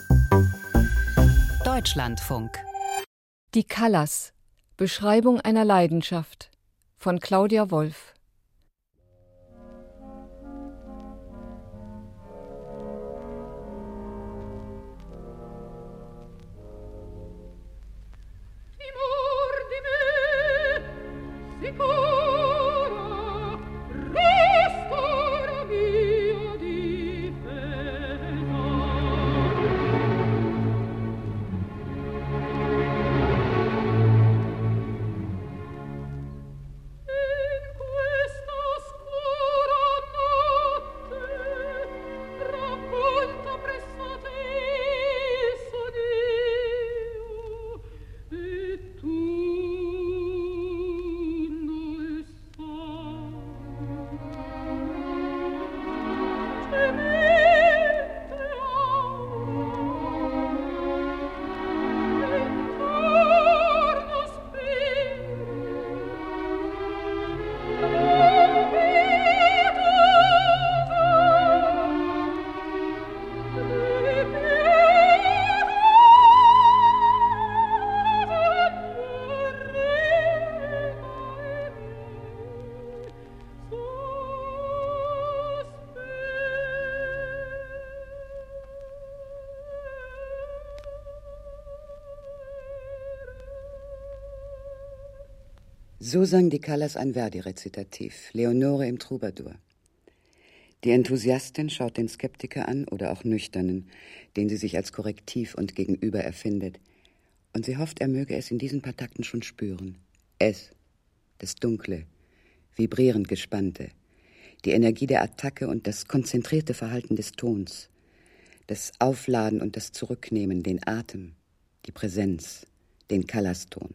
Deutschlandfunk. Die Callas. Beschreibung einer Leidenschaft von Claudia Wolf. So sang die Callas ein Verdi-Rezitativ, Leonore im Troubadour. Die Enthusiastin schaut den Skeptiker an oder auch Nüchternen, den sie sich als Korrektiv und Gegenüber erfindet. Und sie hofft, er möge es in diesen paar Takten schon spüren. Es, das Dunkle, vibrierend Gespannte, die Energie der Attacke und das konzentrierte Verhalten des Tons, das Aufladen und das Zurücknehmen, den Atem, die Präsenz, den Callas-Ton.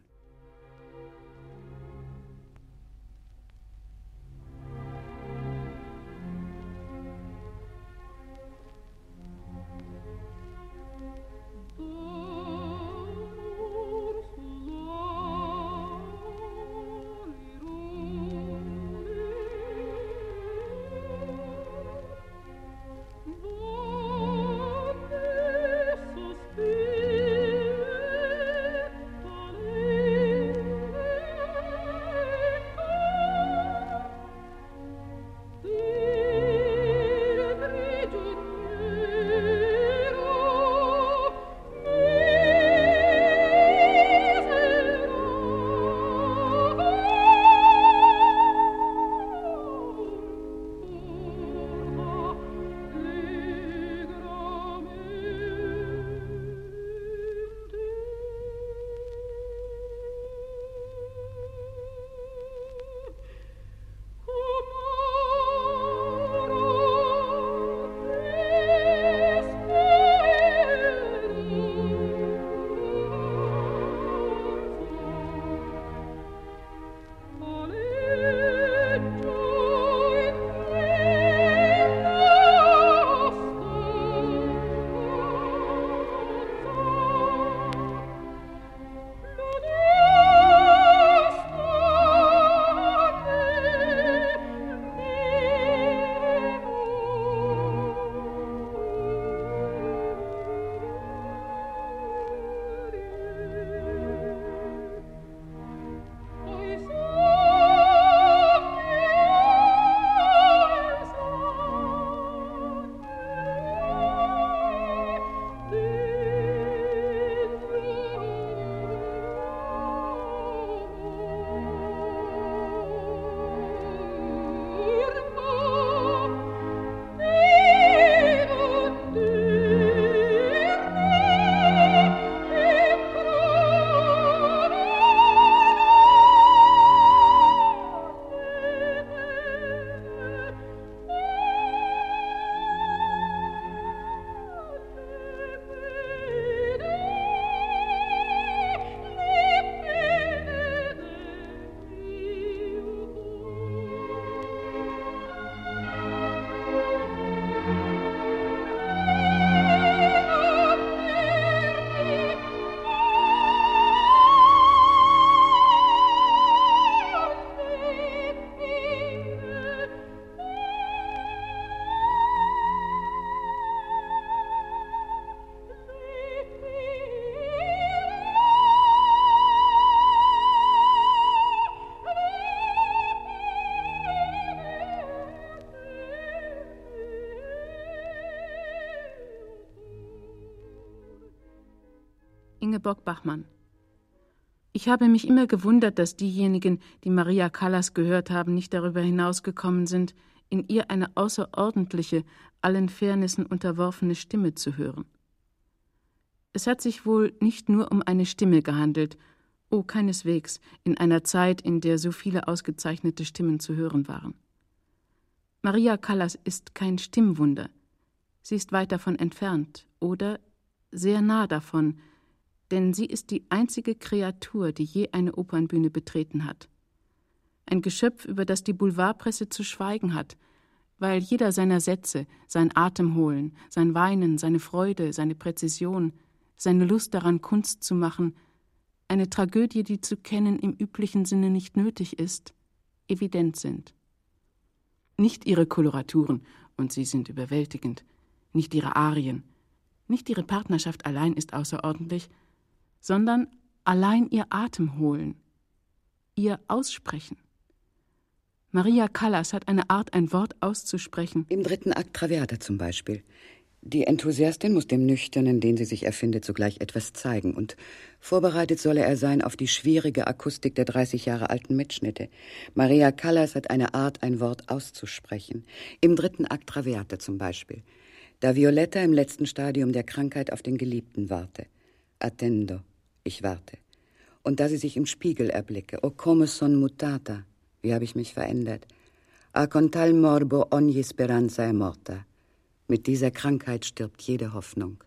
Ingeborg Bachmann. Ich habe mich immer gewundert, dass diejenigen, die Maria Callas gehört haben, nicht darüber hinausgekommen sind, in ihr eine außerordentliche, allen Fairnessen unterworfene Stimme zu hören. Es hat sich wohl nicht nur um eine Stimme gehandelt, oh, keineswegs, in einer Zeit, in der so viele ausgezeichnete Stimmen zu hören waren. Maria Callas ist kein Stimmwunder. Sie ist weit davon entfernt oder sehr nah davon, denn sie ist die einzige Kreatur, die je eine Opernbühne betreten hat. Ein Geschöpf, über das die Boulevardpresse zu schweigen hat, weil jeder seiner Sätze, sein Atemholen, sein Weinen, seine Freude, seine Präzision, seine Lust daran, Kunst zu machen, eine Tragödie, die zu kennen im üblichen Sinne nicht nötig ist, evident sind. Nicht ihre Koloraturen, und sie sind überwältigend, nicht ihre Arien, nicht ihre Partnerschaft allein ist außerordentlich, sondern allein ihr Atemholen, ihr Aussprechen. Maria Callas hat eine Art, ein Wort auszusprechen. Im 3. Akt Traviata zum Beispiel. Die Enthusiastin muss dem Nüchternen, den sie sich erfindet, sogleich etwas zeigen. Und vorbereitet solle er sein auf die schwierige Akustik der 30 Jahre alten Mitschnitte. Maria Callas hat eine Art, ein Wort auszusprechen. Im 3. Akt Traviata zum Beispiel. Da Violetta im letzten Stadium der Krankheit auf den Geliebten warte. Attendo, ich warte. Und da sie sich im Spiegel erblicke. O come son mutata, wie habe ich mich verändert. A con tal morbo ogni speranza è morta. Mit dieser Krankheit stirbt jede Hoffnung.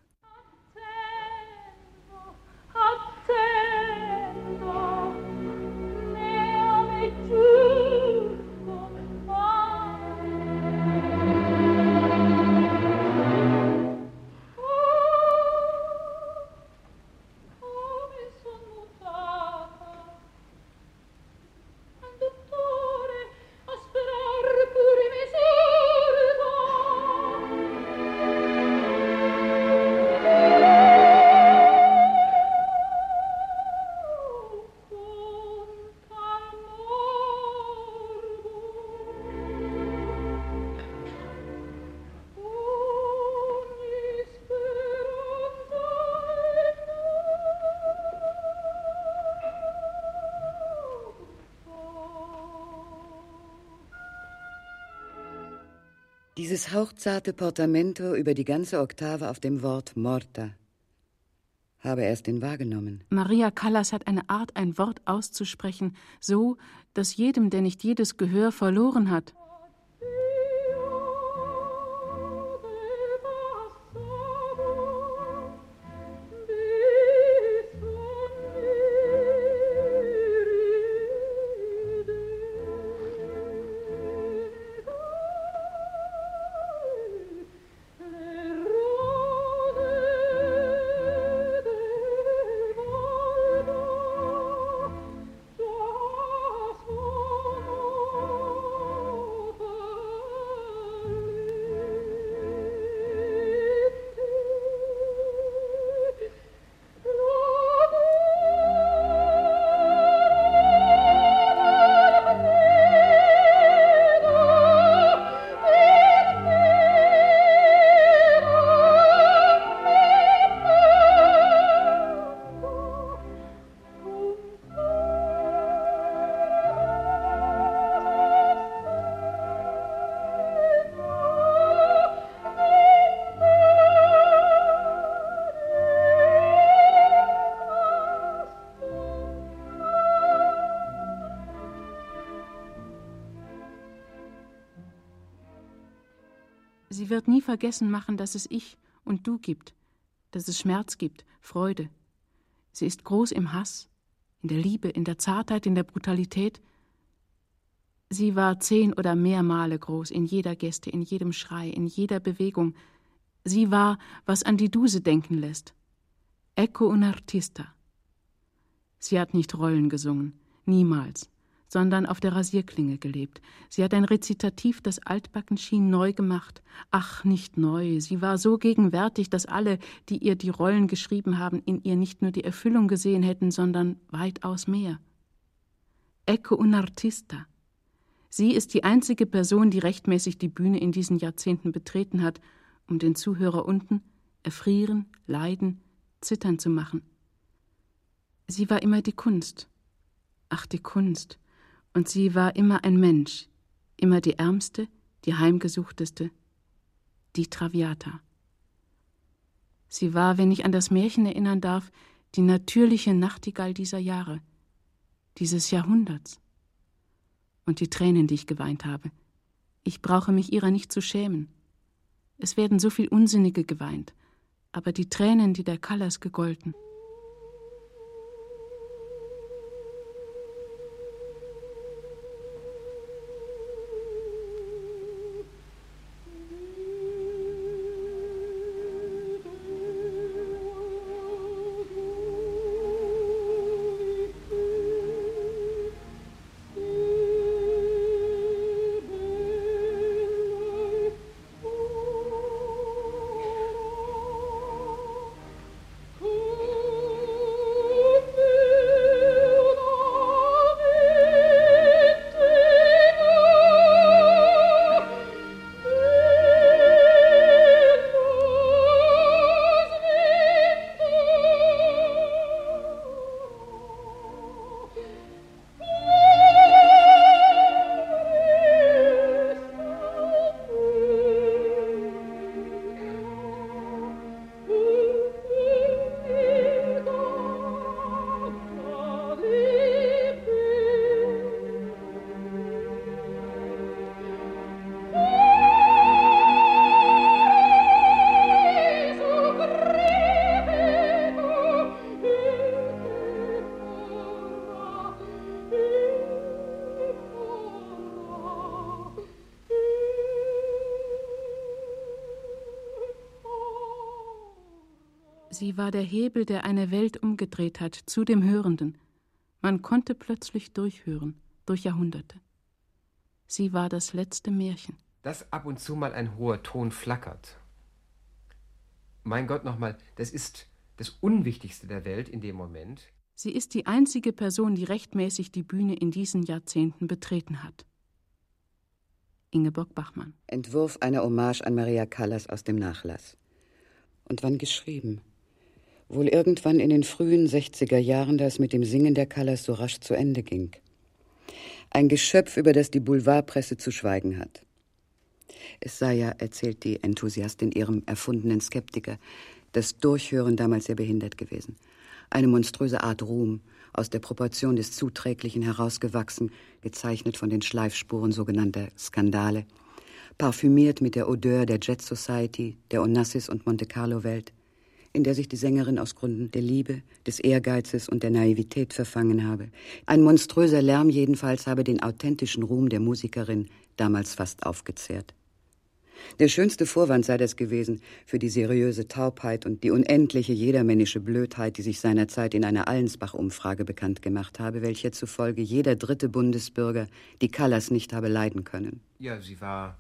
Dieses hauchzarte Portamento über die ganze Oktave auf dem Wort morta. Habe erst den wahrgenommen. Maria Callas hat eine Art, ein Wort auszusprechen, so, dass jedem, der nicht jedes Gehör verloren hat, sie wird nie vergessen machen, dass es ich und du gibt, dass es Schmerz gibt, Freude. Sie ist groß im Hass, in der Liebe, in der Zartheit, in der Brutalität. Sie war 10 oder mehr Male groß, in jeder Geste, in jedem Schrei, in jeder Bewegung. Sie war, was an die Duse denken lässt. Ecco un artista. Sie hat nicht Rollen gesungen, niemals, sondern auf der Rasierklinge gelebt. Sie hat ein Rezitativ, das altbacken schien, neu gemacht. Ach, nicht neu, sie war so gegenwärtig, dass alle, die ihr die Rollen geschrieben haben, in ihr nicht nur die Erfüllung gesehen hätten, sondern weitaus mehr. Ecco un artista. Sie ist die einzige Person, die rechtmäßig die Bühne in diesen Jahrzehnten betreten hat, um den Zuhörer unten erfrieren, leiden, zittern zu machen. Sie war immer die Kunst. Ach, die Kunst. Und sie war immer ein Mensch, immer die Ärmste, die Heimgesuchteste, die Traviata. Sie war, wenn ich an das Märchen erinnern darf, die natürliche Nachtigall dieser Jahre, dieses Jahrhunderts. Und die Tränen, die ich geweint habe. Ich brauche mich ihrer nicht zu schämen. Es werden so viel Unsinnige geweint, aber die Tränen, die der Callas gegolten. Sie war der Hebel, der eine Welt umgedreht hat, zu dem Hörenden. Man konnte plötzlich durchhören, durch Jahrhunderte. Sie war das letzte Märchen. Dass ab und zu mal ein hoher Ton flackert. Mein Gott, nochmal, das ist das Unwichtigste der Welt in dem Moment. Sie ist die einzige Person, die rechtmäßig die Bühne in diesen Jahrzehnten betreten hat. Ingeborg Bachmann. Entwurf einer Hommage an Maria Callas aus dem Nachlass. Und wann geschrieben? Wohl irgendwann in den frühen 60er Jahren, da es mit dem Singen der Callas so rasch zu Ende ging. Ein Geschöpf, über das die Boulevardpresse zu schweigen hat. Es sei ja, erzählt die Enthusiastin ihrem erfundenen Skeptiker, das Durchhören damals sehr behindert gewesen. Eine monströse Art Ruhm, aus der Proportion des Zuträglichen herausgewachsen, gezeichnet von den Schleifspuren sogenannter Skandale, parfümiert mit der Odeur der Jet Society, der Onassis und Monte Carlo Welt, in der sich die Sängerin aus Gründen der Liebe, des Ehrgeizes und der Naivität verfangen habe. Ein monströser Lärm jedenfalls habe den authentischen Ruhm der Musikerin damals fast aufgezehrt. Der schönste Vorwand sei das gewesen für die seriöse Taubheit und die unendliche jedermännische Blödheit, die sich seinerzeit in einer Allensbach-Umfrage bekannt gemacht habe, welcher zufolge jeder dritte Bundesbürger die Callas nicht habe leiden können. Ja, sie war,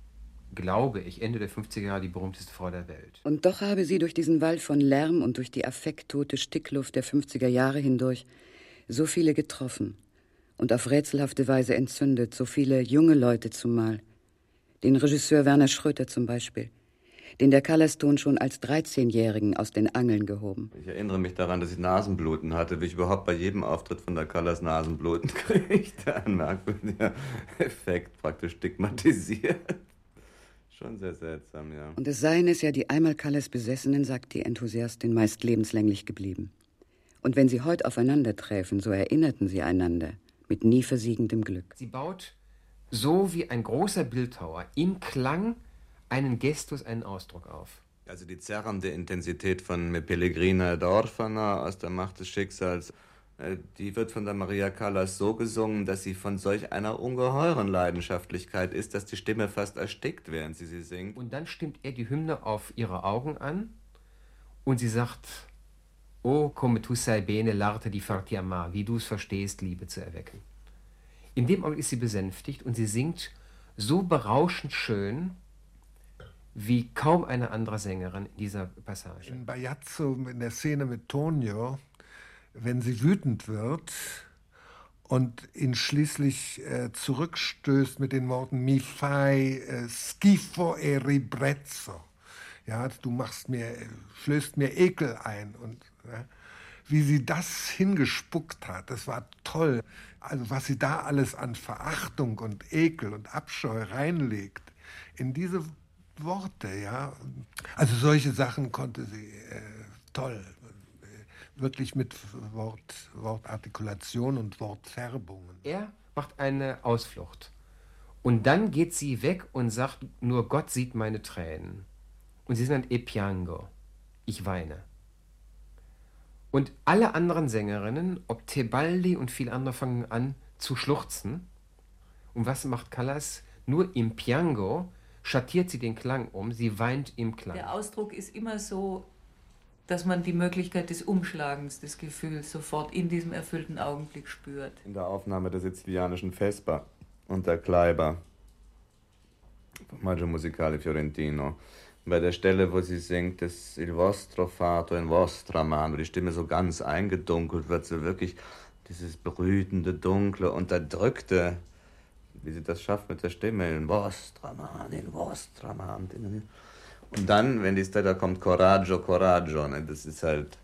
glaube ich, Ende der 50er Jahre die berühmteste Frau der Welt. Und doch habe sie durch diesen Wall von Lärm und durch die affekttote Stickluft der 50er Jahre hindurch so viele getroffen und auf rätselhafte Weise entzündet, so viele junge Leute zumal. Den Regisseur Werner Schröter zum Beispiel, den der Callas-Ton schon als 13-Jährigen aus den Angeln gehoben. Ich erinnere mich daran, dass ich Nasenbluten hatte, wie ich überhaupt bei jedem Auftritt von der Callas Nasenbluten kriegte. Ein merkwürdiger Effekt, praktisch stigmatisiert. Schon sehr seltsam, ja. Und es seien es ja die einmal Callas Besessenen, sagt die Enthusiastin, meist lebenslänglich geblieben. Und wenn sie heut aufeinanderträfen, so erinnerten sie einander mit nie versiegendem Glück. Sie baut so wie ein großer Bildhauer im Klang einen Gestus, einen Ausdruck auf. Also die zerrende Intensität von Me Pellegrina d'Orfana aus der Macht des Schicksals, die wird von der Maria Callas so gesungen, dass sie von solch einer ungeheuren Leidenschaftlichkeit ist, dass die Stimme fast erstickt, während sie singt. Und dann stimmt er die Hymne auf ihre Augen an und sie sagt: Oh, come tu sai bene l'arte di farti amar, wie du es verstehst, Liebe zu erwecken. In dem Augenblick ist sie besänftigt und sie singt so berauschend schön wie kaum eine andere Sängerin in dieser Passage. In Bajazzo, in der Szene mit Tonio, wenn sie wütend wird und ihn schließlich zurückstößt mit den Worten Mi fai schifo e ribrezzo. Ja, du flößt mir Ekel ein. Und wie sie das hingespuckt hat, das war toll. Also was sie da alles an Verachtung und Ekel und Abscheu reinlegt in diese Worte, ja. Also solche Sachen konnte sie toll, wirklich mit Wortartikulation und Wortfärbungen. Er macht eine Ausflucht. Und dann geht sie weg und sagt, nur Gott sieht meine Tränen. Und sie nennt E piango, ich weine. Und alle anderen Sängerinnen, ob Tebaldi und viele andere, fangen an zu schluchzen. Und was macht Callas? Nur im Piango schattiert sie den Klang um, sie weint im Klang. Der Ausdruck ist immer so, dass man die Möglichkeit des Umschlagens des Gefühls sofort in diesem erfüllten Augenblick spürt. In der Aufnahme der sizilianischen Vesper und der Kleiber vom Maggio Musicale Fiorentino. Bei der Stelle, wo sie singt, das Il vostro fato in vostra mano, wo die Stimme so ganz eingedunkelt wird, so wirklich dieses brütende, dunkle, unterdrückte, wie sie das schafft mit der Stimme, in vostra mano, in vostra mano. Und dann, wenn die Stella kommt, Coraggio, Coraggio, ne, das ist halt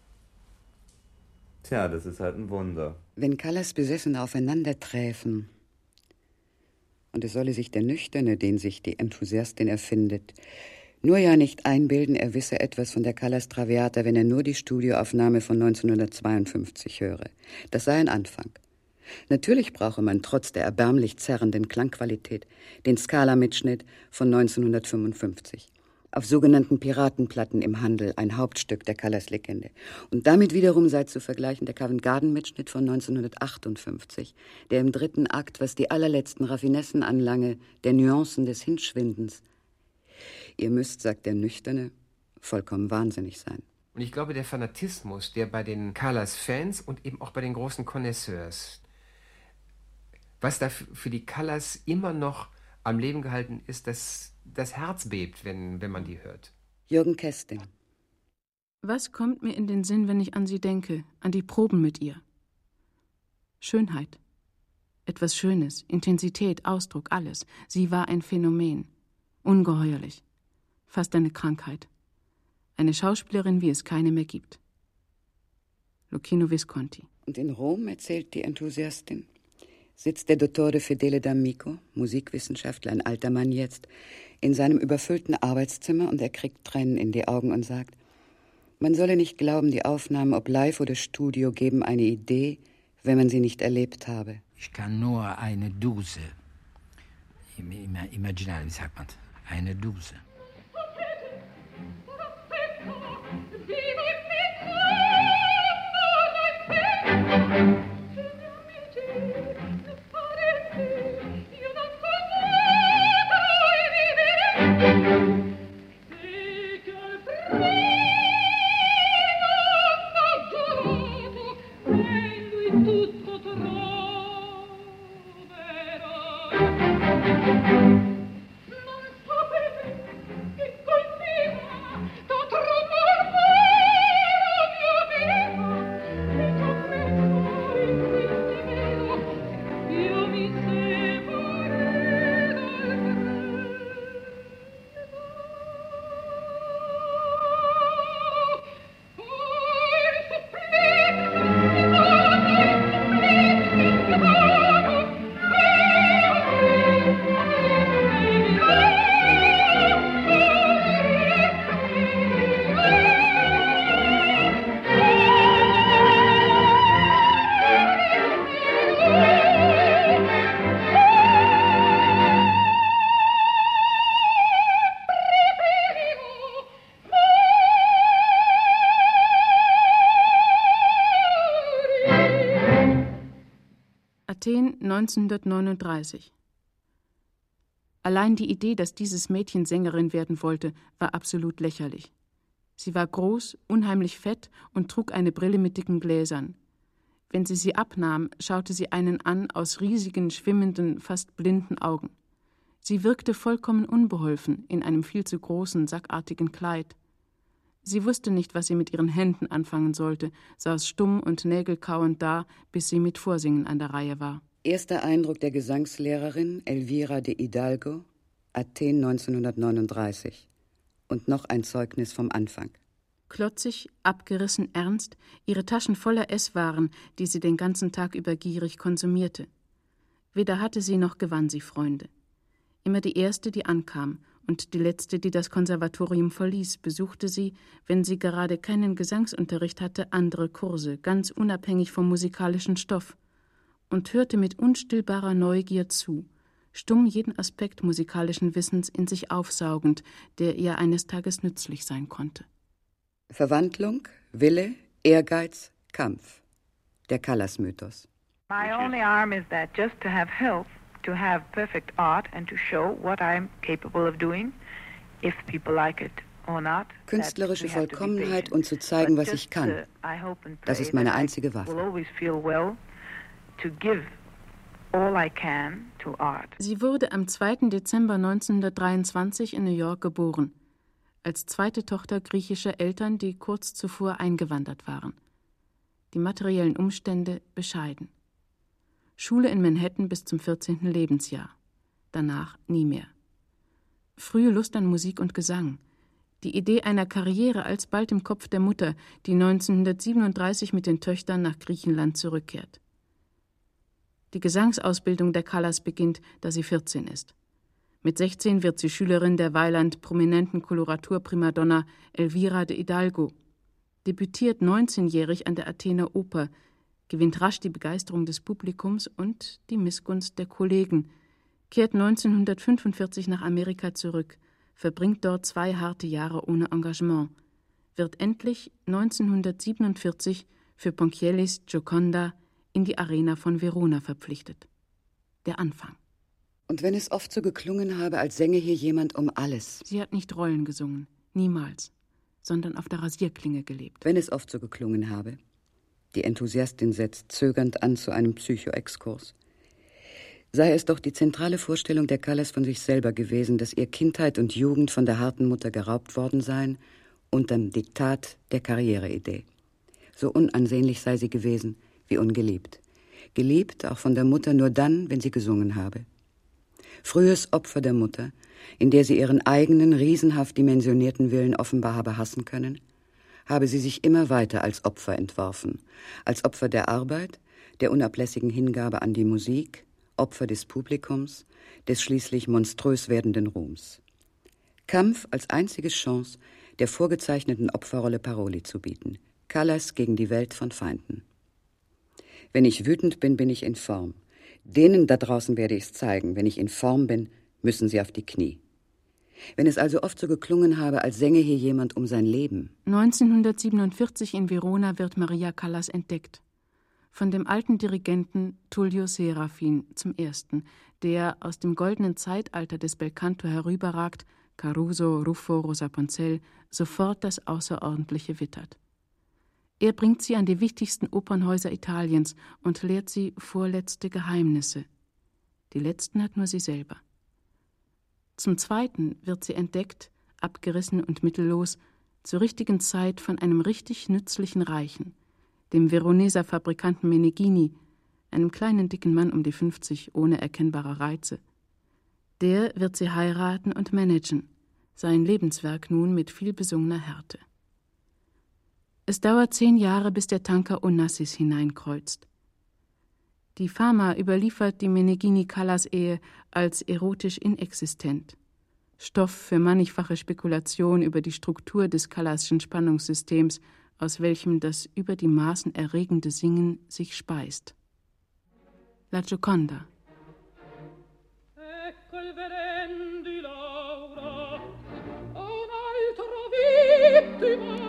ein Wunder. Wenn Callas Besessene aufeinanderträfen, und es solle sich der Nüchterne, den sich die Enthusiastin erfindet, nur ja nicht einbilden, er wisse etwas von der Callas Traviata, wenn er nur die Studioaufnahme von 1952 höre. Das sei ein Anfang. Natürlich brauche man trotz der erbärmlich zerrenden Klangqualität den Scala-Mitschnitt von 1955. Auf sogenannten Piratenplatten im Handel, ein Hauptstück der Callas-Legende. Und damit wiederum sei zu vergleichen der Covent Garden-Mitschnitt von 1958, der im 3. Akt, was die allerletzten Raffinessen anlange, der Nuancen des Hinschwindens. Ihr müsst, sagt der Nüchterne, vollkommen wahnsinnig sein. Und ich glaube, der Fanatismus, der bei den Callas-Fans und eben auch bei den großen Connoisseurs, was da für die Callas immer noch am Leben gehalten ist, dass das Herz bebt, wenn man die hört. Jürgen Kesting. Was kommt mir in den Sinn, wenn ich an sie denke, an die Proben mit ihr? Schönheit. Etwas Schönes, Intensität, Ausdruck, alles. Sie war ein Phänomen. Ungeheuerlich. Fast eine Krankheit. Eine Schauspielerin, wie es keine mehr gibt. Luchino Visconti. Und in Rom, erzählt die Enthusiastin, sitzt der Dottore Fedele D'Amico, Musikwissenschaftler, ein alter Mann jetzt, in seinem überfüllten Arbeitszimmer und er kriegt Tränen in die Augen und sagt, man solle nicht glauben, die Aufnahmen, ob live oder Studio, geben eine Idee, wenn man sie nicht erlebt habe. Ich kann nur eine Dose imaginieren, wie sagt man, eine Dose. Athen 1939. Allein die Idee, dass dieses Mädchen Sängerin werden wollte, war absolut lächerlich. Sie war groß, unheimlich fett und trug eine Brille mit dicken Gläsern. Wenn sie abnahm, schaute sie einen an aus riesigen, schwimmenden, fast blinden Augen. Sie wirkte vollkommen unbeholfen in einem viel zu großen, sackartigen Kleid. Sie wusste nicht, was sie mit ihren Händen anfangen sollte, saß stumm und nägelkauend da, bis sie mit Vorsingen an der Reihe war. Erster Eindruck der Gesangslehrerin Elvira de Hidalgo, Athen 1939. Und noch ein Zeugnis vom Anfang. Klotzig, abgerissen ernst, ihre Taschen voller Esswaren, die sie den ganzen Tag über gierig konsumierte. Weder hatte sie noch gewann sie Freunde. Immer die erste, die ankam, und die letzte, die das Konservatorium verließ, besuchte sie, wenn sie gerade keinen Gesangsunterricht hatte, andere Kurse, ganz unabhängig vom musikalischen Stoff, und hörte mit unstillbarer Neugier zu, stumm jeden Aspekt musikalischen Wissens in sich aufsaugend, der ihr eines Tages nützlich sein konnte. Verwandlung, Wille, Ehrgeiz, Kampf. Der Callas-Mythos. My only arm is that just to have health, to have perfect art and to show what I'm capable of doing, if people like it or not. Künstlerische Vollkommenheit und zu zeigen, was ich kann. Das ist meine einzige Waffe. Sie wurde am 2. Dezember 1923 in New York geboren, als zweite Tochter griechischer Eltern, die kurz zuvor eingewandert waren. Die materiellen Umstände bescheiden. Schule in Manhattan bis zum 14. Lebensjahr. Danach nie mehr. Frühe Lust an Musik und Gesang. Die Idee einer Karriere alsbald im Kopf der Mutter, die 1937 mit den Töchtern nach Griechenland zurückkehrt. Die Gesangsausbildung der Callas beginnt, da sie 14 ist. Mit 16 wird sie Schülerin der weiland prominenten Koloratur-Primadonna Elvira de Hidalgo, debütiert 19-jährig an der Athener Oper, gewinnt rasch die Begeisterung des Publikums und die Missgunst der Kollegen, kehrt 1945 nach Amerika zurück, verbringt dort 2 harte Jahre ohne Engagement, wird endlich 1947 für Ponchiellis Gioconda in die Arena von Verona verpflichtet. Der Anfang. Und wenn es oft so geklungen habe, als sänge hier jemand um alles. Sie hat nicht Rollen gesungen, niemals, sondern auf der Rasierklinge gelebt. Wenn es oft so geklungen habe. Die Enthusiastin setzt zögernd an zu einem Psychoexkurs. Sei es doch die zentrale Vorstellung der Callas von sich selber gewesen, dass ihr Kindheit und Jugend von der harten Mutter geraubt worden seien, unterm Diktat der Karriereidee. So unansehnlich sei sie gewesen, wie ungeliebt. Geliebt auch von der Mutter nur dann, wenn sie gesungen habe. Frühes Opfer der Mutter, in der sie ihren eigenen, riesenhaft dimensionierten Willen offenbar habe hassen können, habe sie sich immer weiter als Opfer entworfen, als Opfer der Arbeit, der unablässigen Hingabe an die Musik, Opfer des Publikums, des schließlich monströs werdenden Ruhms. Kampf als einzige Chance, der vorgezeichneten Opferrolle Paroli zu bieten. Callas gegen die Welt von Feinden. Wenn ich wütend bin, bin ich in Form. Denen da draußen werde ich es zeigen. Wenn ich in Form bin, müssen sie auf die Knie. Wenn es also oft so geklungen habe, als sänge hier jemand um sein Leben. 1947 in Verona wird Maria Callas entdeckt. Von dem alten Dirigenten Tullio Serafin zum ersten, der aus dem goldenen Zeitalter des Belcanto herüberragt, Caruso, Ruffo, Rosa Poncell, sofort das Außerordentliche wittert. Er bringt sie an die wichtigsten Opernhäuser Italiens und lehrt sie vorletzte Geheimnisse. Die letzten hat nur sie selber. Zum Zweiten wird sie entdeckt, abgerissen und mittellos, zur richtigen Zeit von einem richtig nützlichen Reichen, dem Veroneser Fabrikanten Meneghini, einem kleinen dicken Mann um die 50, ohne erkennbare Reize. Der wird sie heiraten und managen, sein Lebenswerk nun mit vielbesungener Härte. Es dauert 10 Jahre, bis der Tanker Onassis hineinkreuzt. Die Fama überliefert die Meneghini-Callas-Ehe als erotisch inexistent. Stoff für mannigfache Spekulation über die Struktur des Callasschen Spannungssystems, aus welchem das über die Maßen erregende Singen sich speist. La Gioconda. Ecco il veren di Laura, un altro vittima.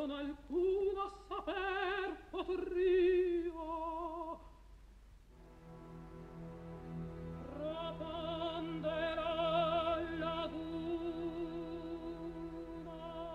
con alcuno saper potria rapanderà laguna.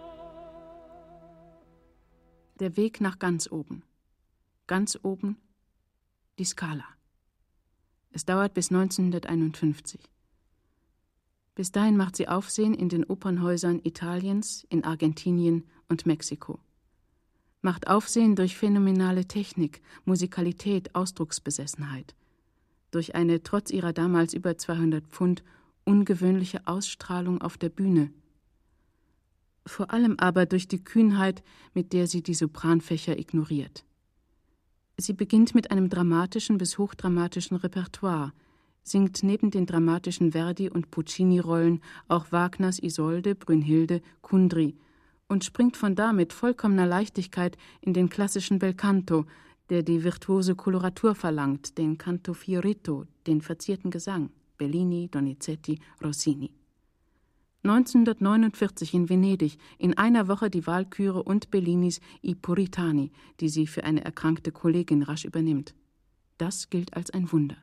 Der Weg nach ganz oben. Ganz oben die Scala. Es dauert bis 1951. Bis dahin macht sie Aufsehen in den Opernhäusern Italiens, in Argentinien und Mexiko. Macht Aufsehen durch phänomenale Technik, Musikalität, Ausdrucksbesessenheit. Durch eine, trotz ihrer damals über 200 Pfund, ungewöhnliche Ausstrahlung auf der Bühne. Vor allem aber durch die Kühnheit, mit der sie die Sopranfächer ignoriert. Sie beginnt mit einem dramatischen bis hochdramatischen Repertoire, singt neben den dramatischen Verdi- und Puccini-Rollen auch Wagners Isolde, Brünnhilde, Kundry und springt von da mit vollkommener Leichtigkeit in den klassischen Belcanto, der die virtuose Koloratur verlangt, den Canto Fiorito, den verzierten Gesang, Bellini, Donizetti, Rossini. 1949 in Venedig, in einer Woche die Walküre und Bellinis I Puritani, die sie für eine erkrankte Kollegin rasch übernimmt. Das gilt als ein Wunder.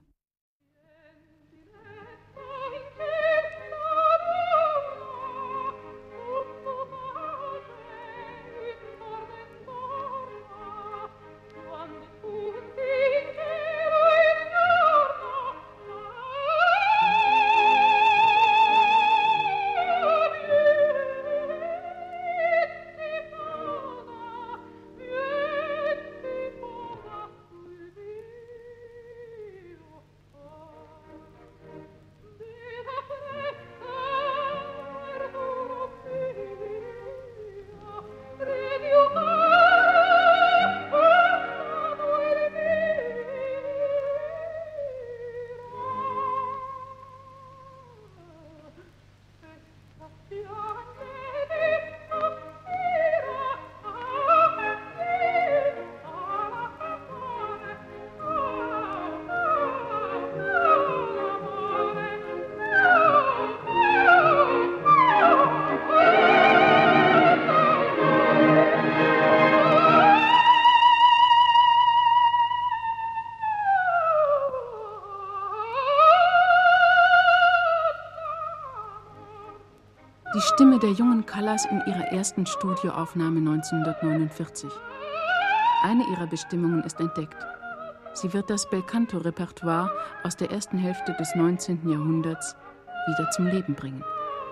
Die Stimme der jungen Callas in ihrer ersten Studioaufnahme 1949. Eine ihrer Bestimmungen ist entdeckt. Sie wird das Belcanto-Repertoire aus der ersten Hälfte des 19. Jahrhunderts wieder zum Leben bringen.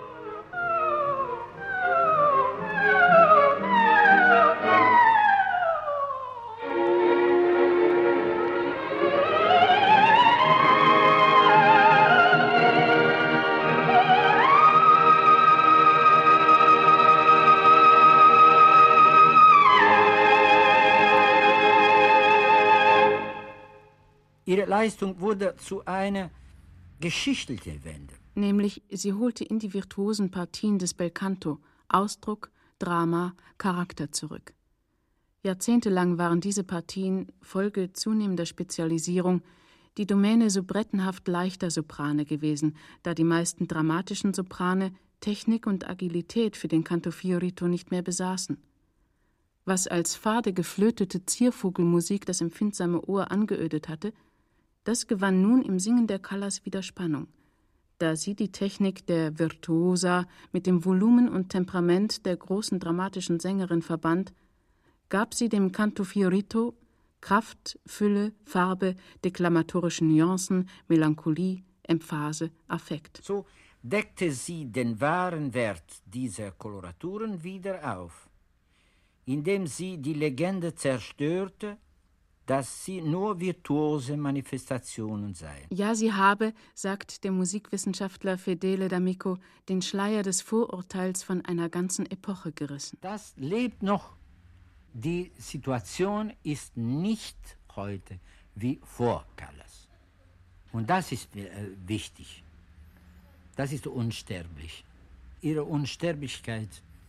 Ihre Leistung wurde zu einer geschichtlichen Wende. Nämlich, sie holte in die virtuosen Partien des Belcanto Ausdruck, Drama, Charakter zurück. Jahrzehntelang waren diese Partien, Folge zunehmender Spezialisierung, die Domäne soubrettenhaft leichter Soprane gewesen, da die meisten dramatischen Soprane Technik und Agilität für den Canto Fiorito nicht mehr besaßen. Was als fade geflötete Ziervogelmusik das empfindsame Ohr angeödet hatte, das gewann nun im Singen der Callas wieder Spannung, da sie die Technik der Virtuosa mit dem Volumen und Temperament der großen dramatischen Sängerin verband, gab sie dem Canto Fiorito Kraft, Fülle, Farbe, deklamatorische Nuancen, Melancholie, Emphase, Affekt. So deckte sie den wahren Wert dieser Koloraturen wieder auf, indem sie die Legende zerstörte, dass sie nur virtuose Manifestationen seien. Ja, sie habe, sagt der Musikwissenschaftler Fedele D'Amico, den Schleier des Vorurteils von einer ganzen Epoche gerissen. Das lebt noch. Die Situation ist nicht heute wie vor Callas. Und das ist wichtig. Das ist unsterblich. Ihre Unsterblichkeit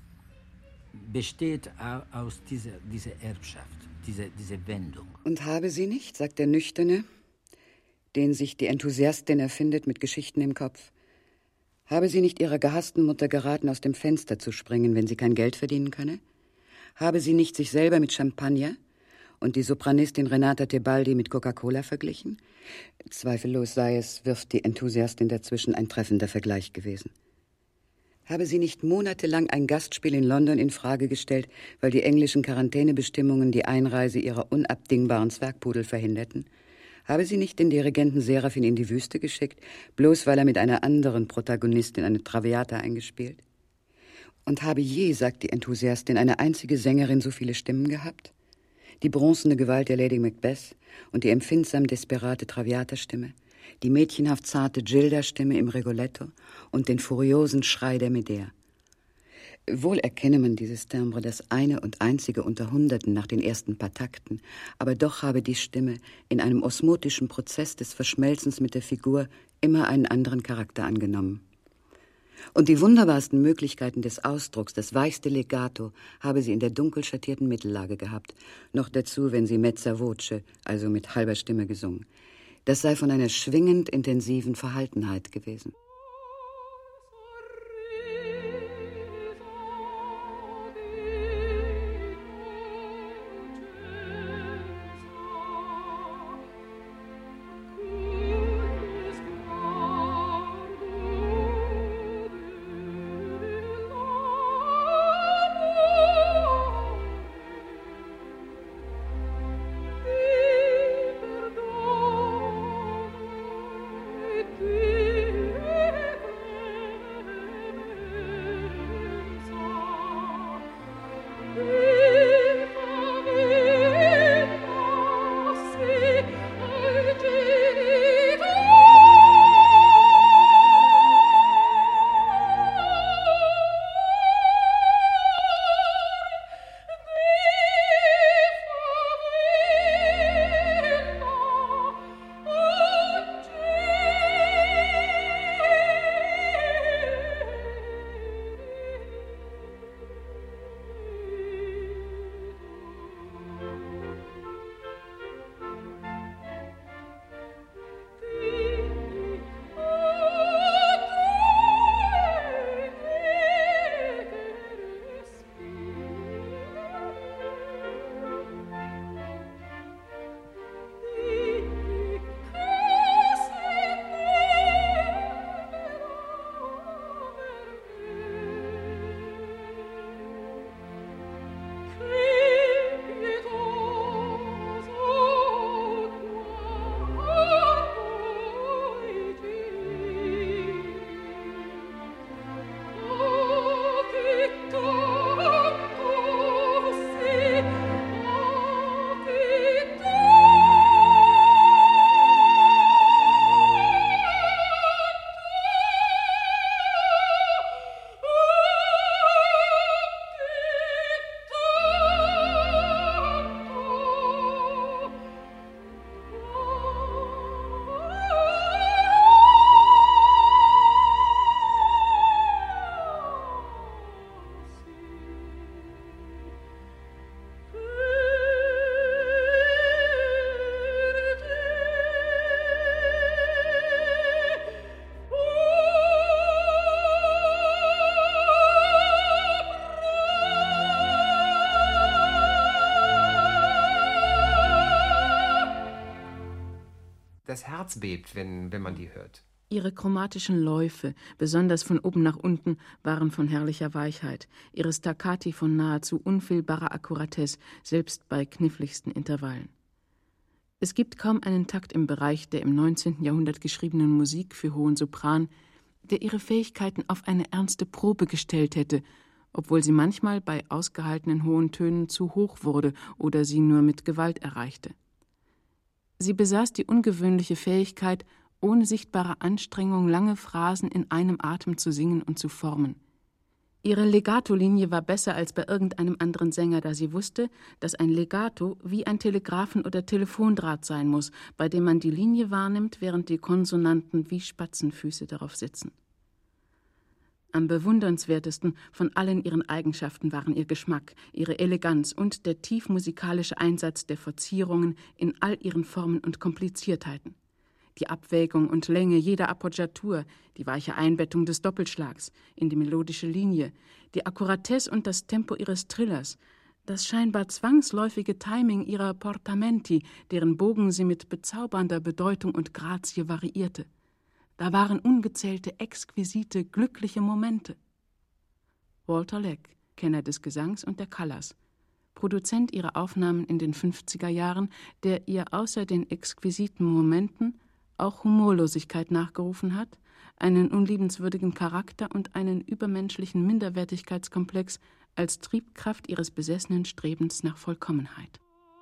besteht aus dieser Erbschaft, diese Wendung. Und habe sie nicht, sagt der Nüchterne, den sich die Enthusiastin erfindet mit Geschichten im Kopf, habe sie nicht ihrer gehassten Mutter geraten, aus dem Fenster zu springen, wenn sie kein Geld verdienen könne? Habe sie nicht sich selber mit Champagner und die Sopranistin Renata Tebaldi mit Coca-Cola verglichen? Zweifellos sei es, wirft die Enthusiastin dazwischen, ein treffender Vergleich gewesen. Habe sie nicht monatelang ein Gastspiel in London in Frage gestellt, weil die englischen Quarantänebestimmungen die Einreise ihrer unabdingbaren Zwergpudel verhinderten? Habe sie nicht den Dirigenten Serafin in die Wüste geschickt, bloß weil er mit einer anderen Protagonistin eine Traviata eingespielt? Und habe je, sagt die Enthusiastin, eine einzige Sängerin so viele Stimmen gehabt? Die bronzene Gewalt der Lady Macbeth und die empfindsam desperate Traviata-Stimme, die mädchenhaft zarte Gilda-Stimme im Rigoletto und den furiosen Schrei der Medea. Wohl erkenne man dieses Timbre, das eine und einzige unter Hunderten nach den ersten paar Takten, aber doch habe die Stimme in einem osmotischen Prozess des Verschmelzens mit der Figur immer einen anderen Charakter angenommen. Und die wunderbarsten Möglichkeiten des Ausdrucks, das weichste Legato, habe sie in der dunkel schattierten Mittellage gehabt, noch dazu, wenn sie mezza voce, also mit halber Stimme gesungen. Das sei von einer schwingend intensiven Verhaltenheit gewesen. Das Herz bebt, wenn man die hört. Ihre chromatischen Läufe, besonders von oben nach unten, waren von herrlicher Weichheit, ihre Staccati von nahezu unfehlbarer Akkuratesse, selbst bei kniffligsten Intervallen. Es gibt kaum einen Takt im Bereich der im 19. Jahrhundert geschriebenen Musik für hohen Sopran, der ihre Fähigkeiten auf eine ernste Probe gestellt hätte, obwohl sie manchmal bei ausgehaltenen hohen Tönen zu hoch wurde oder sie nur mit Gewalt erreichte. Sie besaß die ungewöhnliche Fähigkeit, ohne sichtbare Anstrengung lange Phrasen in einem Atem zu singen und zu formen. Ihre Legato-Linie war besser als bei irgendeinem anderen Sänger, da sie wusste, dass ein Legato wie ein Telegraphen- oder Telefondraht sein muss, bei dem man die Linie wahrnimmt, während die Konsonanten wie Spatzenfüße darauf sitzen. Am bewundernswertesten von allen ihren Eigenschaften waren ihr Geschmack, ihre Eleganz und der tief musikalische Einsatz der Verzierungen in all ihren Formen und Kompliziertheiten. Die Abwägung und Länge jeder Appoggiatur, die weiche Einbettung des Doppelschlags in die melodische Linie, die Akkuratesse und das Tempo ihres Trillers, Das scheinbar zwangsläufige Timing ihrer Portamenti, deren Bogen sie mit bezaubernder Bedeutung und Grazie variierte. Da waren ungezählte, exquisite, glückliche Momente. Walter Leck, Kenner des Gesangs und der Callas, Produzent ihrer Aufnahmen in den 50er Jahren, der ihr außer den exquisiten Momenten auch Humorlosigkeit nachgerufen hat, einen unliebenswürdigen Charakter und einen übermenschlichen Minderwertigkeitskomplex als Triebkraft ihres besessenen Strebens nach Vollkommenheit.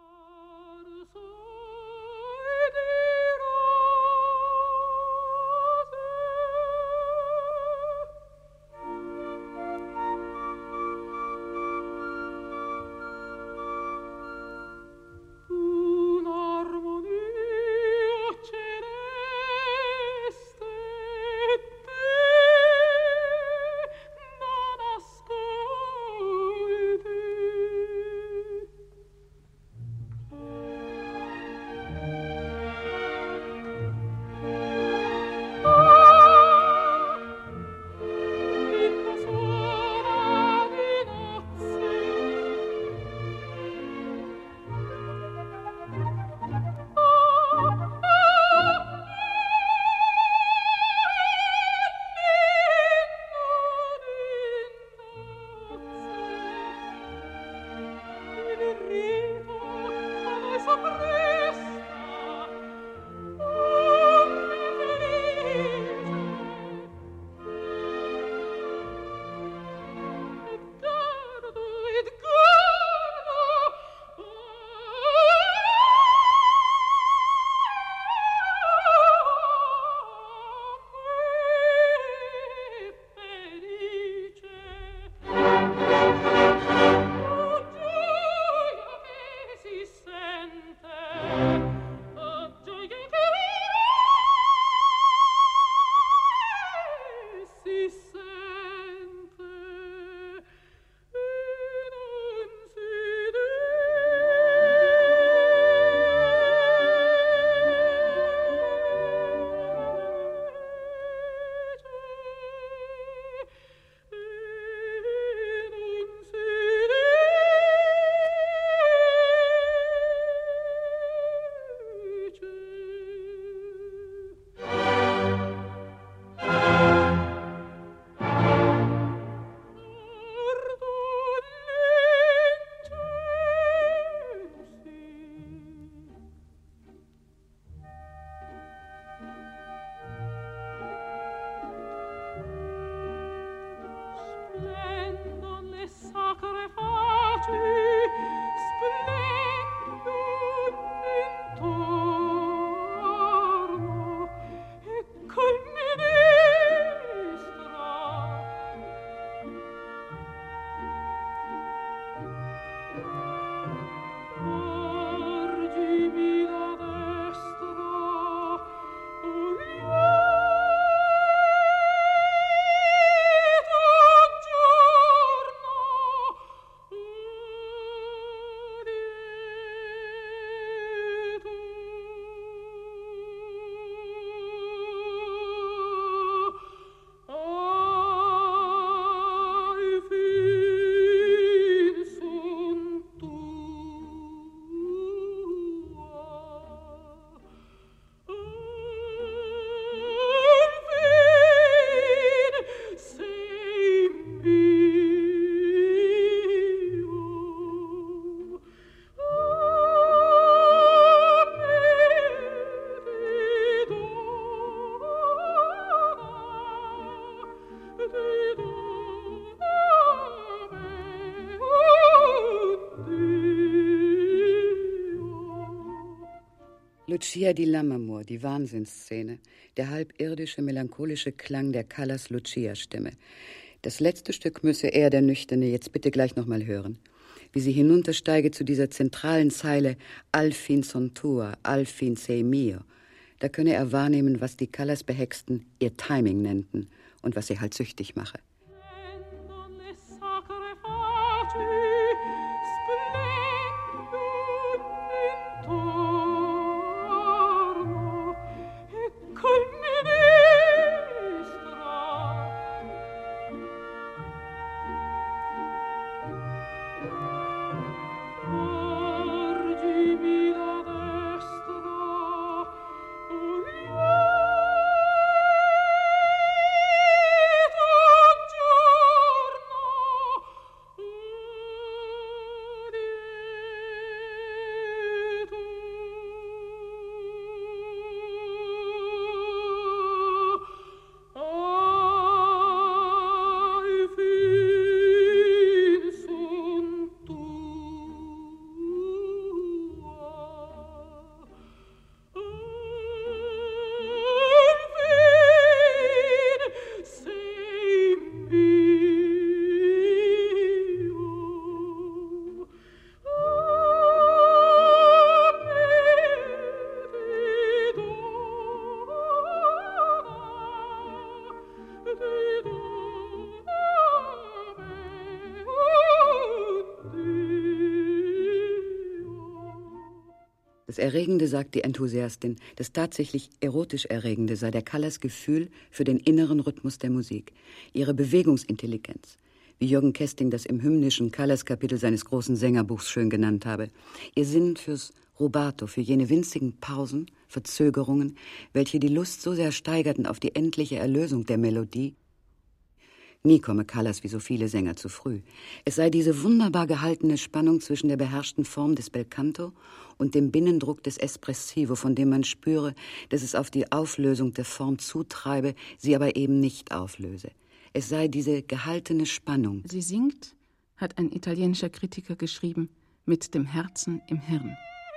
Lucia di Lammermoor, die Wahnsinnsszene, der halbirdische, melancholische Klang der Callas Lucia-Stimme. Das letzte Stück müsse er, der Nüchterne, jetzt bitte gleich noch mal hören. Wie sie hinuntersteige zu dieser zentralen Zeile Al fin son tua, al fin sei mio. Da könne er wahrnehmen, was die Callas Behexten ihr Timing nennten und was sie halt süchtig mache. Das Erregende, sagt die Enthusiastin, das tatsächlich erotisch Erregende sei der Callas Gefühl für den inneren Rhythmus der Musik, ihre Bewegungsintelligenz, wie Jürgen Kesting das im hymnischen Callas-Kapitel seines großen Sängerbuchs schön genannt habe, ihr Sinn fürs Rubato, für jene winzigen Pausen, Verzögerungen, welche die Lust so sehr steigerten auf die endliche Erlösung der Melodie. Nie komme Callas wie so viele Sänger zu früh. Es sei diese wunderbar gehaltene Spannung zwischen der beherrschten Form des Belcanto und dem Binnendruck des Espressivo, von dem man spüre, dass es auf die Auflösung der Form zutreibe, sie aber eben nicht auflöse. Es sei diese gehaltene Spannung. Sie singt, hat ein italienischer Kritiker geschrieben, mit dem Herzen im Hirn.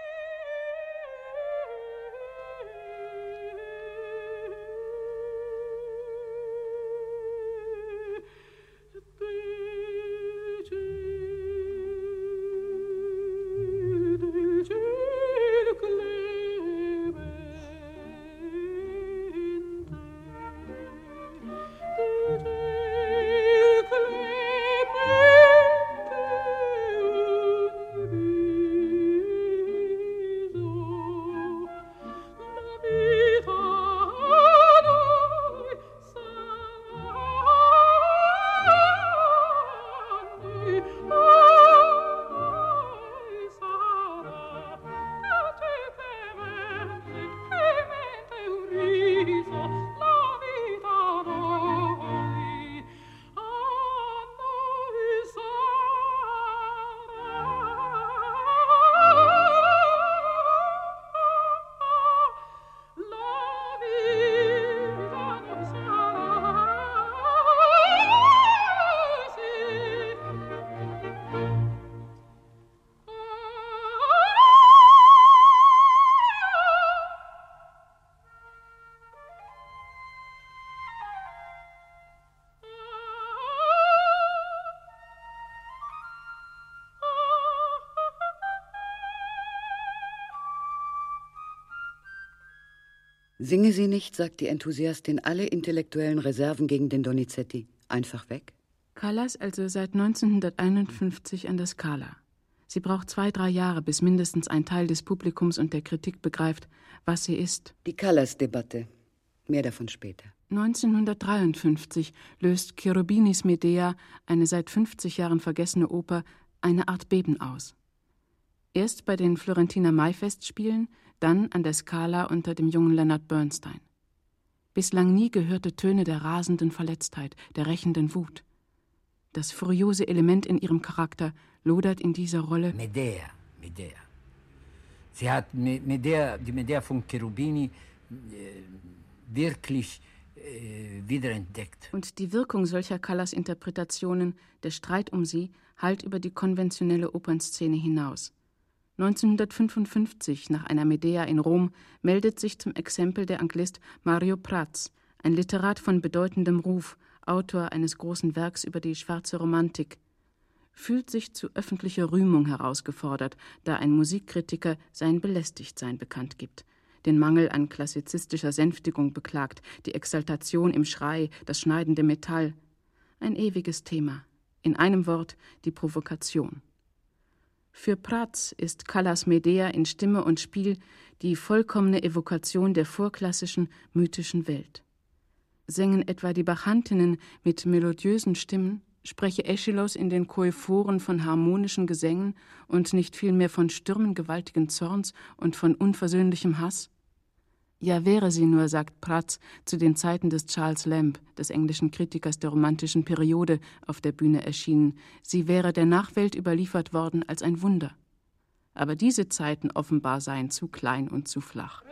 Singe sie nicht, sagt die Enthusiastin, alle intellektuellen Reserven gegen den Donizetti einfach weg? Callas also seit 1951 an der Scala. Sie braucht 2-3 Jahre, bis mindestens ein Teil des Publikums und der Kritik begreift, was sie ist. Die Callas-Debatte. Mehr davon später. 1953 löst Cherubinis Medea, eine seit 50 Jahren vergessene Oper, eine Art Beben aus. Erst bei den Florentiner Maifestspielen, dann an der Scala unter dem jungen Leonard Bernstein. Bislang nie gehörte Töne der rasenden Verletztheit, der rächenden Wut. Das furiose Element in ihrem Charakter lodert in dieser Rolle. Medea. Sie hat die Medea von Cherubini wirklich wiederentdeckt. Und die Wirkung solcher Callas-Interpretationen, der Streit um sie, hallt über die konventionelle Opernszene hinaus. 1955, nach einer Medea in Rom, meldet sich zum Exempel der Anglist Mario Praz, ein Literat von bedeutendem Ruf, Autor eines großen Werks über die schwarze Romantik, fühlt sich zu öffentlicher Rühmung herausgefordert, da ein Musikkritiker sein Belästigtsein bekannt gibt, den Mangel an klassizistischer Sänftigung beklagt, die Exaltation im Schrei, das schneidende Metall. Ein ewiges Thema. In einem Wort, die Provokation. Für Praz ist Callas Medea in Stimme und Spiel die vollkommene Evokation der vorklassischen, mythischen Welt. Sängen etwa die Bacchantinnen mit melodiösen Stimmen, spreche Aeschylos in den Choephoren von harmonischen Gesängen und nicht vielmehr von Stürmen gewaltigen Zorns und von unversöhnlichem Hass? Ja, wäre sie nur, sagt Praz, zu den Zeiten des Charles Lamb, des englischen Kritikers der romantischen Periode, auf der Bühne erschienen. Sie wäre der Nachwelt überliefert worden als ein Wunder. Aber diese Zeiten offenbar seien zu klein und zu flach.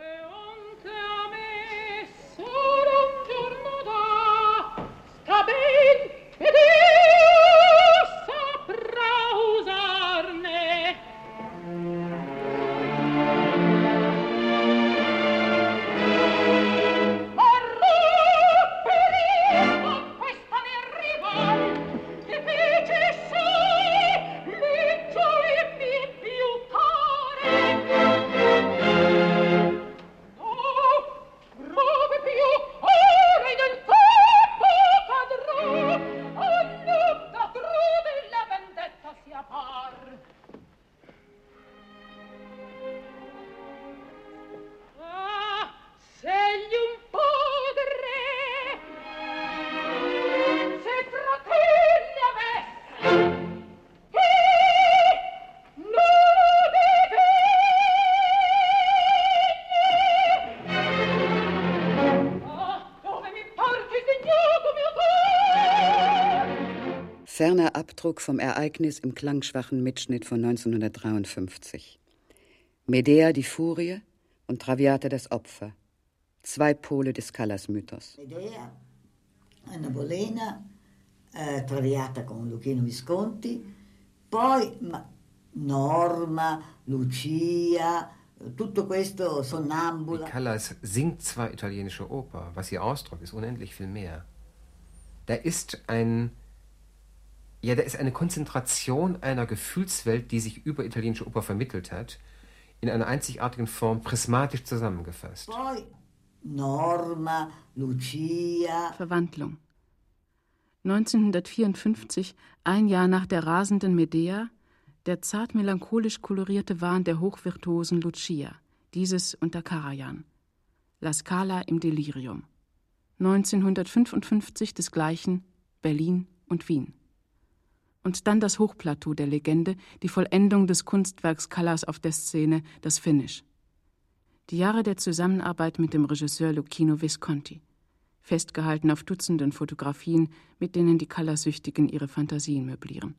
kleiner Abdruck vom Ereignis im klangschwachen Mitschnitt von 1953. Medea die Furie und Traviata das Opfer. 2 Pole des Callas-Mythos. Medea, Anna Bolena, Traviata con Luchino Visconti, poi Norma, Lucia, tutto questo Sonnambula. Callas singt zwar italienische Oper, was ihr Ausdruck ist unendlich viel mehr. Da ist eine Konzentration einer Gefühlswelt, die sich über italienische Oper vermittelt hat, in einer einzigartigen Form prismatisch zusammengefasst. Poi Norma, Lucia. Verwandlung. 1954, ein Jahr nach der rasenden Medea, der zart melancholisch kolorierte Wahn der hochvirtuosen Lucia, dieses unter Karajan. La Scala im Delirium. 1955 desgleichen Berlin und Wien. Und dann das Hochplateau der Legende, die Vollendung des Kunstwerks Callas auf der Szene, das Finish. Die Jahre der Zusammenarbeit mit dem Regisseur Luchino Visconti, festgehalten auf Dutzenden Fotografien, mit denen die Callas-Süchtigen ihre Fantasien möblieren.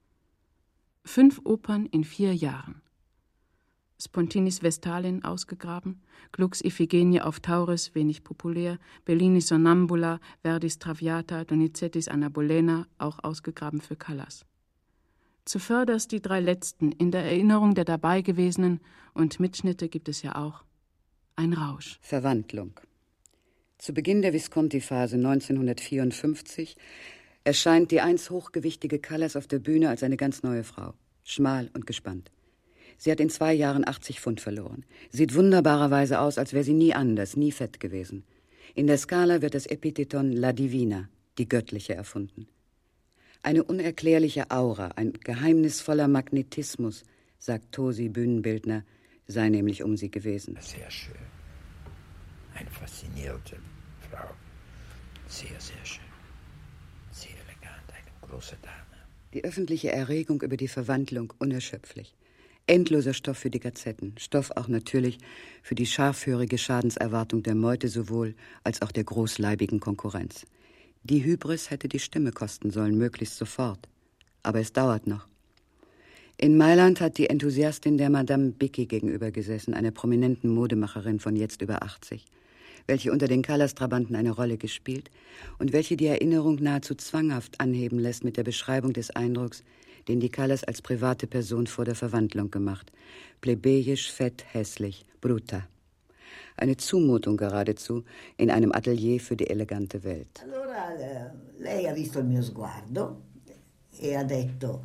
5 Opern in 4 Jahren. Spontinis Vestalin ausgegraben, Glucks Iphigenie auf Tauris, wenig populär, Bellini Sonnambula, Verdis Traviata, Donizettis Anna Bolena, auch ausgegraben für Callas. Zuvörderst die 3 letzten, in der Erinnerung der Dabeigewesenen, und Mitschnitte gibt es ja auch. Ein Rausch. Verwandlung. Zu Beginn der Visconti-Phase 1954 erscheint die einst hochgewichtige Callas auf der Bühne als eine ganz neue Frau, schmal und gespannt. Sie hat in 2 Jahren 80 Pfund verloren. Sieht wunderbarerweise aus, als wäre sie nie anders, nie fett gewesen. In der Scala wird das Epitheton La Divina, die Göttliche, erfunden. Eine unerklärliche Aura, ein geheimnisvoller Magnetismus, sagt Tosi, Bühnenbildner, sei nämlich um sie gewesen. Sehr schön. Eine faszinierte Frau. Sehr, sehr schön. Sehr elegant, eine große Dame. Die öffentliche Erregung über die Verwandlung unerschöpflich. Endloser Stoff für die Gazetten, Stoff auch natürlich für die scharfhörige Schadenserwartung der Meute sowohl als auch der großleibigen Konkurrenz. Die Hybris hätte die Stimme kosten sollen, möglichst sofort. Aber es dauert noch. In Mailand hat die Enthusiastin der Madame Bicci gegenüber gesessen, einer prominenten Modemacherin von jetzt über 80, welche unter den Callas-Trabanten eine Rolle gespielt und welche die Erinnerung nahezu zwanghaft anheben lässt mit der Beschreibung des Eindrucks, den die Callas als private Person vor der Verwandlung gemacht. Plebejisch, fett, hässlich, bruta. Eine Zumutung geradezu in einem Atelier für die elegante Welt. Allora lei ha visto il mio sguardo e ha detto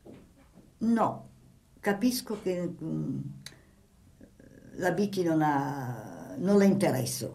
no, capisco che la Bicchi non la interesso,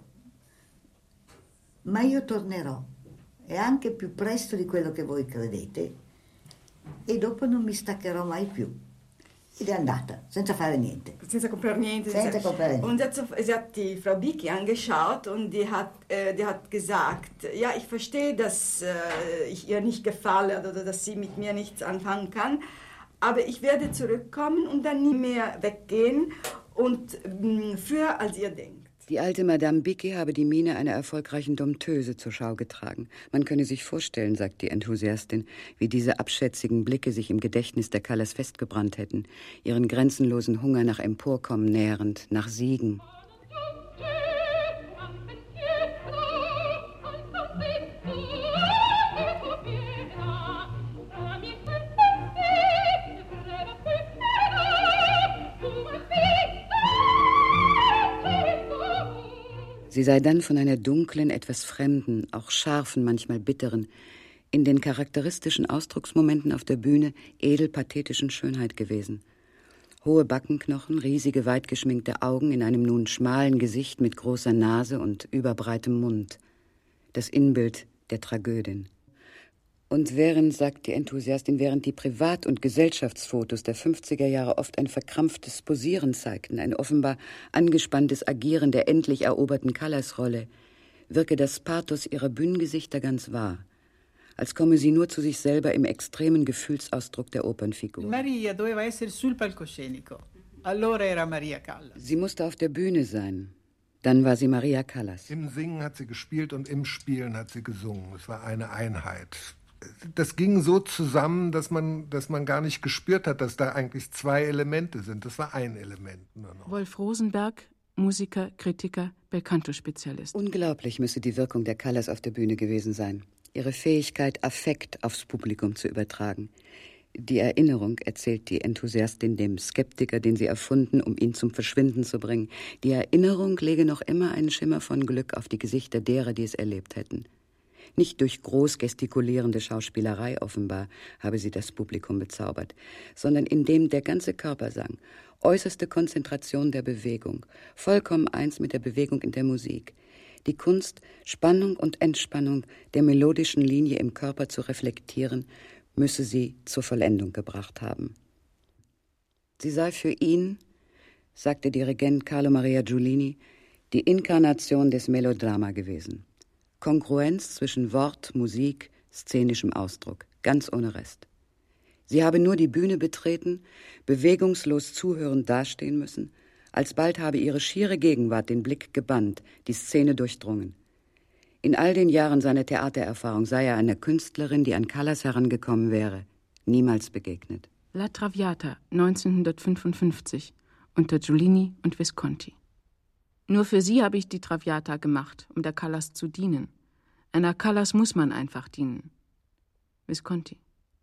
ma io tornerò e anche più presto di quello che voi credete e dopo non mi staccherò mai più. Ed è andata, senza fare niente. Senza comprare niente. Senza comprare niente. Und sie hat die Frau Bicchi angeschaut und die hat gesagt, ja, ich verstehe, dass ich ihr nicht gefalle oder dass sie mit mir nichts anfangen kann, aber ich werde zurückkommen und dann nie mehr weggehen und früher als ihr denkt. Die alte Madame Bicci habe die Miene einer erfolgreichen Dompteuse zur Schau getragen. Man könne sich vorstellen, sagt die Enthusiastin, wie diese abschätzigen Blicke sich im Gedächtnis der Callas festgebrannt hätten, ihren grenzenlosen Hunger nach Emporkommen nährend, nach Siegen. Sie sei dann von einer dunklen, etwas fremden, auch scharfen, manchmal bitteren, in den charakteristischen Ausdrucksmomenten auf der Bühne edel-pathetischen Schönheit gewesen. Hohe Backenknochen, riesige, weit geschminkte Augen in einem nun schmalen Gesicht mit großer Nase und überbreitem Mund. Das Inbild der Tragödin. Und während, sagt die Enthusiastin, während die Privat- und Gesellschaftsfotos der 50er Jahre oft ein verkrampftes Posieren zeigten, ein offenbar angespanntes Agieren der endlich eroberten Callas-Rolle, wirke das Pathos ihrer Bühnengesichter ganz wahr, als komme sie nur zu sich selber im extremen Gefühlsausdruck der Opernfigur. Maria doveva essere sul palcoscenico. Allora era Maria Callas. Sie musste auf der Bühne sein. Dann war sie Maria Callas. Im Singen hat sie gespielt und im Spielen hat sie gesungen. Es war eine Einheit. das ging so zusammen, dass man gar nicht gespürt hat, dass da eigentlich zwei Elemente sind. Das war ein Element nur noch. Wolf Rosenberg, Musiker, Kritiker, Belcanto-Spezialist. Unglaublich müsse die Wirkung der Callas auf der Bühne gewesen sein. Ihre Fähigkeit, Affekt aufs Publikum zu übertragen. Die Erinnerung, erzählt die Enthusiastin dem Skeptiker, den sie erfunden, um ihn zum Verschwinden zu bringen. Die Erinnerung lege noch immer einen Schimmer von Glück auf die Gesichter derer, die es erlebt hätten. Nicht durch groß gestikulierende Schauspielerei offenbar habe sie das Publikum bezaubert, sondern indem der ganze Körper sang, äußerste Konzentration der Bewegung, vollkommen eins mit der Bewegung in der Musik. Die Kunst, Spannung und Entspannung der melodischen Linie im Körper zu reflektieren, müsse sie zur Vollendung gebracht haben. Sie sei für ihn, sagte Dirigent Carlo Maria Giulini, die Inkarnation des Melodrama gewesen. Kongruenz zwischen Wort, Musik, szenischem Ausdruck, ganz ohne Rest. Sie habe nur die Bühne betreten, bewegungslos zuhörend dastehen müssen, alsbald habe ihre schiere Gegenwart den Blick gebannt, die Szene durchdrungen. In all den Jahren seiner Theatererfahrung sei er einer Künstlerin, die an Callas herangekommen wäre, niemals begegnet. La Traviata, 1955, unter Giulini und Visconti. Nur für sie habe ich die Traviata gemacht, um der Callas zu dienen. Einer Callas muss man einfach dienen. Visconti.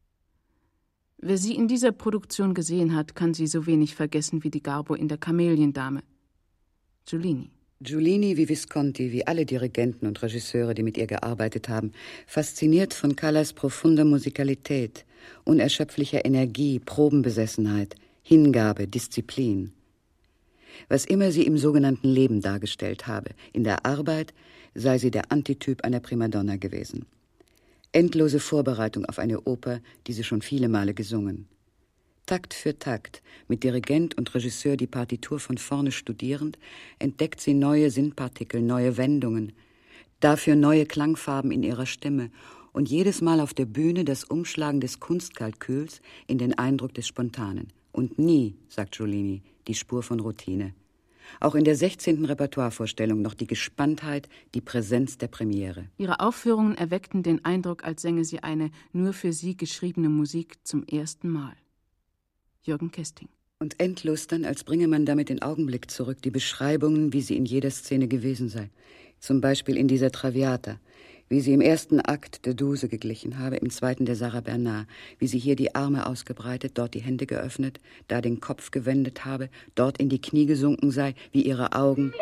Wer sie in dieser Produktion gesehen hat, kann sie so wenig vergessen wie die Garbo in der Kameliendame. Giulini. Giulini wie Visconti, wie alle Dirigenten und Regisseure, die mit ihr gearbeitet haben, fasziniert von Callas profunder Musikalität, unerschöpflicher Energie, Probenbesessenheit, Hingabe, Disziplin. Was immer sie im sogenannten Leben dargestellt habe, in der Arbeit sei sie der Antityp einer Primadonna gewesen. Endlose Vorbereitung auf eine Oper, die sie schon viele Male gesungen. Takt für Takt, mit Dirigent und Regisseur die Partitur von vorne studierend, entdeckt sie neue Sinnpartikel, neue Wendungen, dafür neue Klangfarben in ihrer Stimme und jedes Mal auf der Bühne das Umschlagen des Kunstkalküls in den Eindruck des Spontanen. Und nie, sagt Giulini, die Spur von Routine. Auch in der 16. Repertoirevorstellung noch die Gespanntheit, die Präsenz der Premiere. Ihre Aufführungen erweckten den Eindruck, als sänge sie eine nur für sie geschriebene Musik zum ersten Mal. Jürgen Kesting. Und endlos dann, als bringe man damit den Augenblick zurück, die Beschreibungen, wie sie in jeder Szene gewesen sei. Zum Beispiel in dieser Traviata, wie sie im ersten Akt der Duse geglichen habe, im zweiten der Sarah Bernard, wie sie hier die Arme ausgebreitet, dort die Hände geöffnet, da den Kopf gewendet habe, dort in die Knie gesunken sei, wie ihre Augen...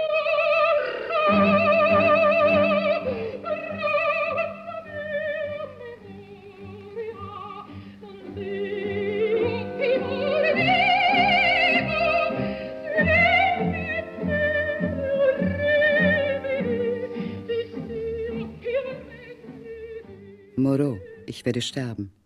Moreau, ich werde sterben.